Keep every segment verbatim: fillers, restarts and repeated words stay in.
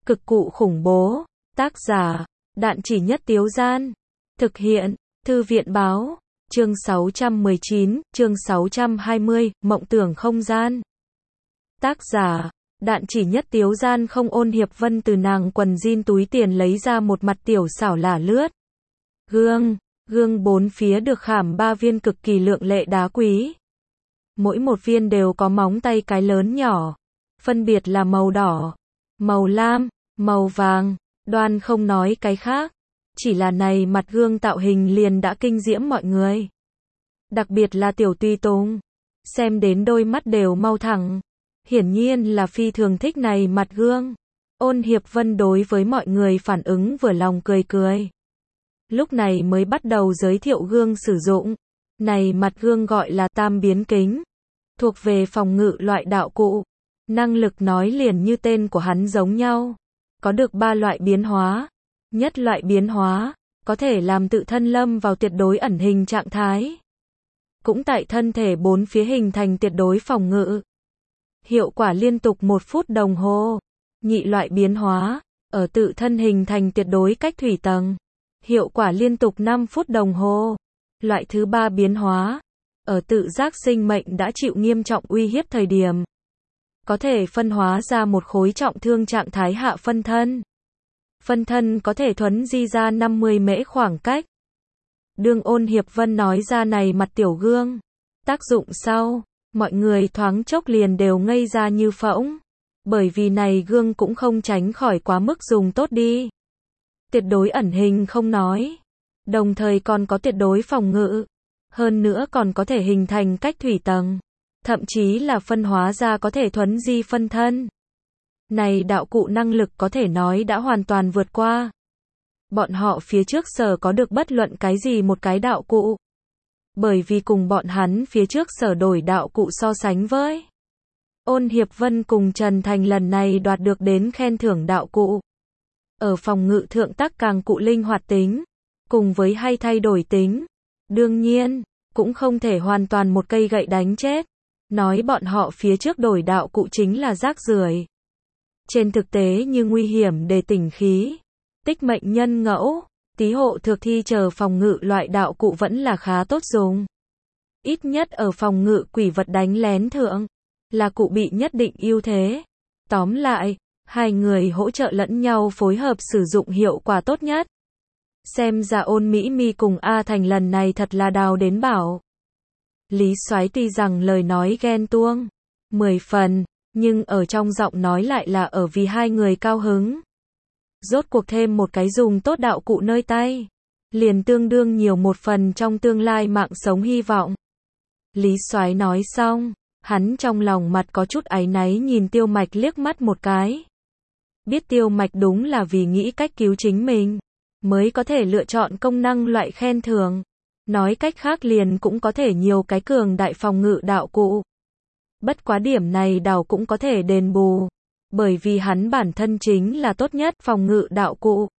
Cực cụ khủng bố. Tác giả, Đạn Chỉ Nhất Tiếu Gian. Thực hiện, Thư viện Báo. Chương sáu trăm mười chín, chương sáu trăm hai mươi, Mộng tưởng không gian. Tác giả, Đạn Chỉ Nhất Tiếu Gian. Không. Ôn Hiệp Vân từ nàng quần jean túi tiền lấy ra một mặt tiểu xảo lả lướt gương, gương bốn phía được khảm ba viên cực kỳ lượng lệ đá quý. Mỗi một viên đều có móng tay cái lớn nhỏ, phân biệt là màu đỏ, màu lam, màu vàng, đoan không nói cái khác. Chỉ là này mặt gương tạo hình liền đã kinh diễm mọi người. Đặc biệt là Tiểu Tùy Tùng, xem đến đôi mắt đều mau thẳng. Hiển nhiên là phi thường thích này mặt gương. Ôn Hiệp Vân đối với mọi người phản ứng vừa lòng cười cười. Lúc này mới bắt đầu giới thiệu gương sử dụng. Này mặt gương gọi là tam biến kính, thuộc về phòng ngự loại đạo cụ. Năng lực nói liền như tên của hắn giống nhau. Có được ba loại biến hóa. Nhất loại biến hóa, có thể làm tự thân lâm vào tuyệt đối ẩn hình trạng thái. Cũng tại thân thể bốn phía hình thành tuyệt đối phòng ngự. Hiệu quả liên tục một phút đồng hồ. Nhị loại biến hóa, ở tự thân hình thành tuyệt đối cách thủy tầng. Hiệu quả liên tục năm phút đồng hồ. Loại thứ ba biến hóa, ở tự giác sinh mệnh đã chịu nghiêm trọng uy hiếp thời điểm. Có thể phân hóa ra một khối trọng thương trạng thái hạ phân thân. Phân thân có thể thuấn di ra năm mươi mễ khoảng cách. Đương Ôn Hiệp Vân nói ra này mặt tiểu gương tác dụng sau, mọi người thoáng chốc liền đều ngây ra như phỗng. Bởi vì này gương cũng không tránh khỏi quá mức dùng tốt đi. Tuyệt đối ẩn hình không nói, đồng thời còn có tuyệt đối phòng ngự. Hơn nữa còn có thể hình thành cách thủy tầng. Thậm chí là phân hóa ra có thể thuấn di phân thân. Này đạo cụ năng lực có thể nói đã hoàn toàn vượt qua bọn họ phía trước sở có được bất luận cái gì một cái đạo cụ. Bởi vì cùng bọn hắn phía trước sở đổi đạo cụ so sánh với, Ôn Hiệp Vân cùng Trần Thành lần này đoạt được đến khen thưởng đạo cụ. Ở phòng ngự thượng tác càng cụ linh hoạt tính, cùng với hay thay đổi tính. Đương nhiên, cũng không thể hoàn toàn một cây gậy đánh chết. Nói bọn họ phía trước đổi đạo cụ chính là rác rưởi. Trên thực tế như nguy hiểm đề tỉnh khí, tích mệnh nhân ngẫu, tí hộ thực thi chờ phòng ngự loại đạo cụ vẫn là khá tốt dùng. Ít nhất ở phòng ngự quỷ vật đánh lén thượng, là cụ bị nhất định ưu thế. Tóm lại, hai người hỗ trợ lẫn nhau phối hợp sử dụng hiệu quả tốt nhất. Xem ra Ôn Mỹ Mi cùng A Thành lần này thật là đào đến bảo. Lý Soái tuy rằng lời nói ghen tuông mười phần, nhưng ở trong giọng nói lại là ở vì hai người cao hứng. Rốt cuộc thêm một cái dùng tốt đạo cụ nơi tay, liền tương đương nhiều một phần trong tương lai mạng sống hy vọng. Lý Soái nói xong, hắn trong lòng mặt có chút áy náy nhìn Tiêu Mạch liếc mắt một cái. Biết Tiêu Mạch đúng là vì nghĩ cách cứu chính mình, mới có thể lựa chọn công năng loại khen thưởng. Nói cách khác liền cũng có thể nhiều cái cường đại phòng ngự đạo cụ. Bất quá điểm này đảo cũng có thể đền bù. Bởi vì hắn bản thân chính là tốt nhất phòng ngự đạo cụ.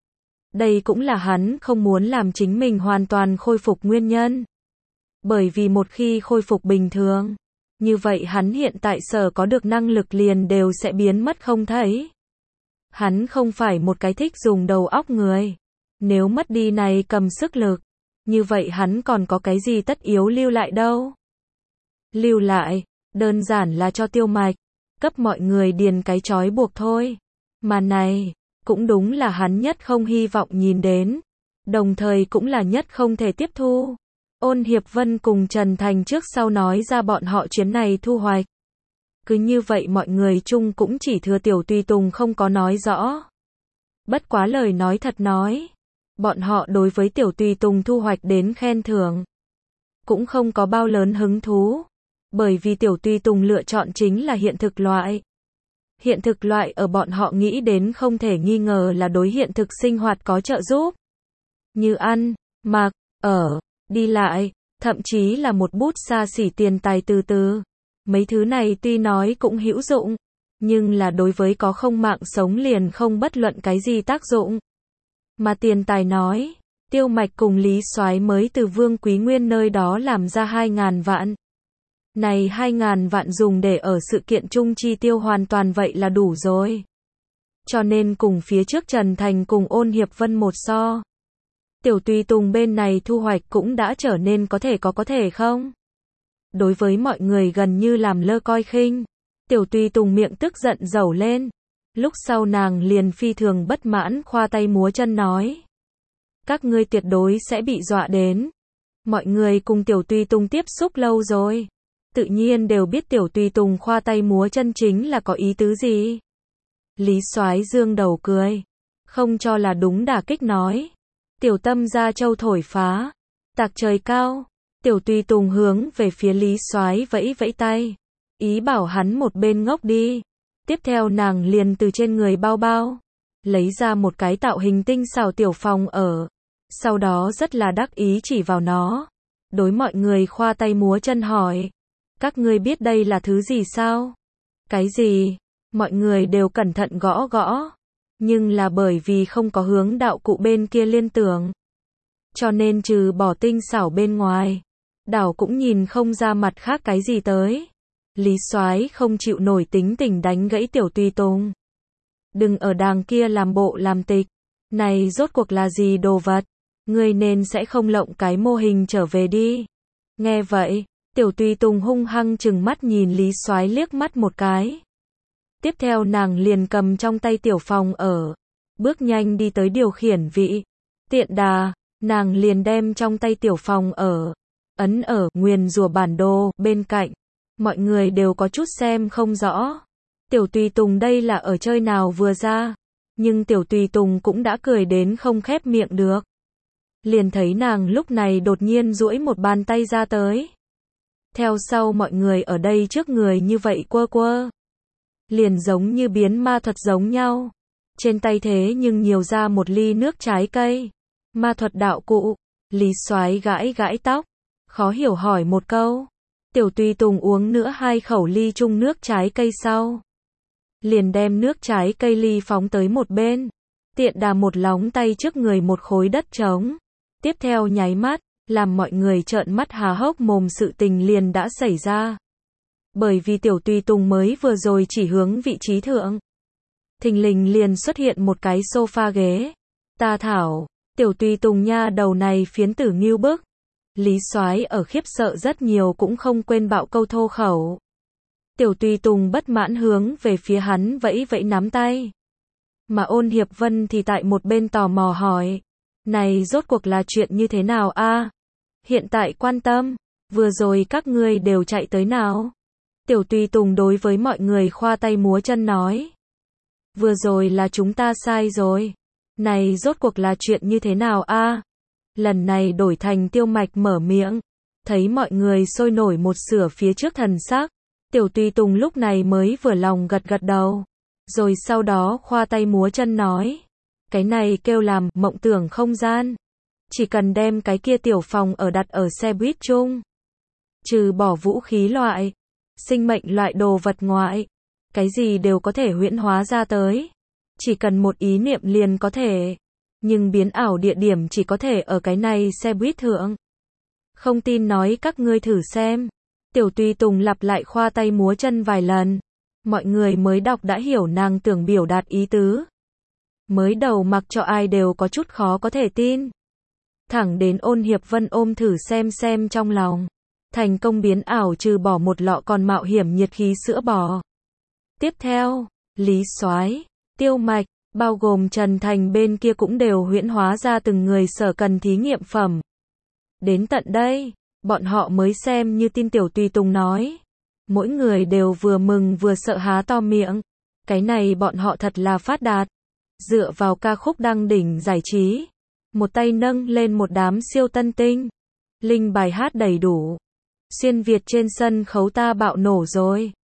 Đây cũng là hắn không muốn làm chính mình hoàn toàn khôi phục nguyên nhân. Bởi vì một khi khôi phục bình thường, như vậy hắn hiện tại sở có được năng lực liền đều sẽ biến mất không thấy. Hắn không phải một cái thích dùng đầu óc người. Nếu mất đi này cầm sức lực, như vậy hắn còn có cái gì tất yếu lưu lại đâu. Lưu lại, đơn giản là cho Tiêu Mạch, cấp mọi người điền cái trói buộc thôi. Mà này, cũng đúng là hắn nhất không hy vọng nhìn đến. Đồng thời cũng là nhất không thể tiếp thu. Ôn Hiệp Vân cùng Trần Thành trước sau nói ra bọn họ chuyến này thu hoạch. Cứ như vậy mọi người chung cũng chỉ thừa Tiểu Tùy Tùng không có nói rõ. Bất quá lời nói thật nói, bọn họ đối với Tiểu Tùy Tùng thu hoạch đến khen thưởng cũng không có bao lớn hứng thú. Bởi vì Tiểu Tùy Tùng lựa chọn chính là hiện thực loại. Hiện thực loại ở bọn họ nghĩ đến không thể nghi ngờ là đối hiện thực sinh hoạt có trợ giúp. Như ăn, mặc, ở, đi lại, thậm chí là một bút xa xỉ tiền tài từ từ. Mấy thứ này tuy nói cũng hữu dụng, nhưng là đối với có không mạng sống liền không bất luận cái gì tác dụng. Mà tiền tài nói, Tiêu Mạch cùng Lý Soái mới từ Vương Quý Nguyên nơi đó làm ra hai ngàn vạn. Này hai ngàn vạn dùng để ở sự kiện chung chi tiêu hoàn toàn vậy là đủ rồi. cho nên cùng phía trước Trần Thành cùng Ôn Hiệp Vân một so. Tiểu Tùy Tùng bên này thu hoạch cũng đã trở nên có thể có có thể không? Đối với mọi người gần như làm lơ coi khinh. Tiểu Tùy Tùng miệng tức giận dẩu lên. Lúc sau nàng liền phi thường bất mãn khoa tay múa chân nói. Các ngươi tuyệt đối sẽ bị dọa đến. Mọi người cùng Tiểu Tùy Tùng tiếp xúc lâu rồi. Tự nhiên đều biết Tiểu Tùy Tùng khoa tay múa chân chính là có ý tứ gì. Lý Soái dương đầu cười. Không cho là đúng đả kích nói. Tiểu Tâm ra châu thổi phá. Tạc trời cao. Tiểu Tùy Tùng hướng về phía Lý Soái vẫy vẫy tay. Ý bảo hắn một bên ngốc đi. Tiếp theo nàng liền từ trên người bao bao. Lấy ra một cái tạo hình tinh xảo tiểu phòng ở. Sau đó rất là đắc ý chỉ vào nó. Đối mọi người khoa tay múa chân hỏi. Các ngươi biết đây là thứ gì sao? Cái gì? Mọi người đều cẩn thận gõ gõ. Nhưng là bởi vì không có hướng đạo cụ bên kia liên tưởng. Cho nên trừ bỏ tinh xảo bên ngoài. Đảo cũng nhìn không ra mặt khác cái gì tới. Lý Soái không chịu nổi tính tình đánh gãy Tiểu Tùy Tùng. Đừng ở đàng kia làm bộ làm tịch. Này rốt cuộc là gì đồ vật? Ngươi nên sẽ không lộng cái mô hình trở về đi. Nghe vậy, Tiểu Tùy Tùng hung hăng chừng mắt nhìn Lý Soái liếc mắt một cái. Tiếp theo nàng liền cầm trong tay tiểu phòng ở. Bước nhanh đi tới điều khiển vị. Tiện đà, nàng liền đem trong tay tiểu phòng ở. Ấn ở nguyền rủa bản đồ bên cạnh. Mọi người đều có chút xem không rõ. Tiểu Tùy Tùng đây là ở chơi nào vừa ra. Nhưng Tiểu Tùy Tùng cũng đã cười đến không khép miệng được. Liền thấy nàng lúc này đột nhiên duỗi một bàn tay ra tới. Theo sau mọi người ở đây trước người như vậy quơ quơ. Liền giống như biến ma thuật giống nhau. Trên tay thế nhưng nhiều ra một ly nước trái cây. Ma thuật đạo cụ. Lý Soái gãi gãi tóc. Khó hiểu hỏi một câu. Tiểu Tùy Tùng uống nữa hai khẩu ly chung nước trái cây sau. Liền đem nước trái cây ly phóng tới một bên. Tiện đà một lóng tay trước người một khối đất trống. Tiếp theo nháy mắt, làm mọi người trợn mắt há hốc mồm sự tình liền đã xảy ra. Bởi vì Tiểu Tùy Tùng mới vừa rồi chỉ hướng vị trí thượng. Thình lình liền xuất hiện một cái sofa ghế. Ta thảo, Tiểu Tùy Tùng nha đầu này phiến tử ngưu bức. Lý Soái ở khiếp sợ rất nhiều cũng không quên bạo câu thô khẩu. Tiểu Tùy Tùng bất mãn hướng về phía hắn vẫy vẫy nắm tay. Mà Ôn Hiệp Vân thì tại một bên tò mò hỏi. Này rốt cuộc là chuyện như thế nào a? Hiện tại quan tâm, vừa rồi các ngươi đều chạy tới nào? Tiểu Tùy Tùng đối với mọi người khoa tay múa chân nói. Vừa rồi là chúng ta sai rồi. Này rốt cuộc là chuyện như thế nào a? Lần này đổi thành Tiêu Mạch mở miệng. Thấy mọi người sôi nổi một sửa phía trước thần sắc. Tiểu Tùy Tùng lúc này mới vừa lòng gật gật đầu. Rồi sau đó khoa tay múa chân nói. Cái này kêu làm mộng tưởng không gian. Chỉ cần đem cái kia tiểu phòng ở đặt ở xe buýt chung. Trừ bỏ vũ khí loại, sinh mệnh loại đồ vật ngoại. Cái gì đều có thể huyễn hóa ra tới. Chỉ cần một ý niệm liền có thể. Nhưng biến ảo địa điểm chỉ có thể ở cái này xe buýt thượng. Không tin nói các ngươi thử xem. Tiểu Tùy Tùng lặp lại khoa tay múa chân vài lần. Mọi người mới đọc đã hiểu nàng tưởng biểu đạt ý tứ. Mới đầu mặc cho ai đều có chút khó có thể tin. Thẳng đến Ôn Hiệp Vân ôm thử xem xem trong lòng. Thành công biến ảo trừ bỏ một lọ còn mạo hiểm nhiệt khí sữa bò. Tiếp theo, Lý Soái, Tiêu Mạch, bao gồm Trần Thành bên kia cũng đều huyễn hóa ra từng người sở cần thí nghiệm phẩm. Đến tận đây, bọn họ mới xem như tin Tiểu Tùy Tùng nói. Mỗi người đều vừa mừng vừa sợ há to miệng. Cái này bọn họ thật là phát đạt. Dựa vào ca khúc đăng đỉnh giải trí. Một tay nâng lên một đám siêu tân tinh. Linh bài hát đầy đủ. Xuyên Việt trên sân khấu ta bạo nổ rồi.